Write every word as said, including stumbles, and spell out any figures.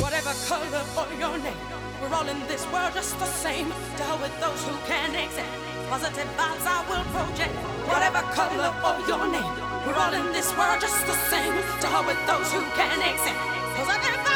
Whatever color or your name, we're all in this world just the same. To hell with those who can accept. Positive vibes I will project. Whatever color or your name, we're all in this world just the same. To hell with those who can accept. Positive vibes.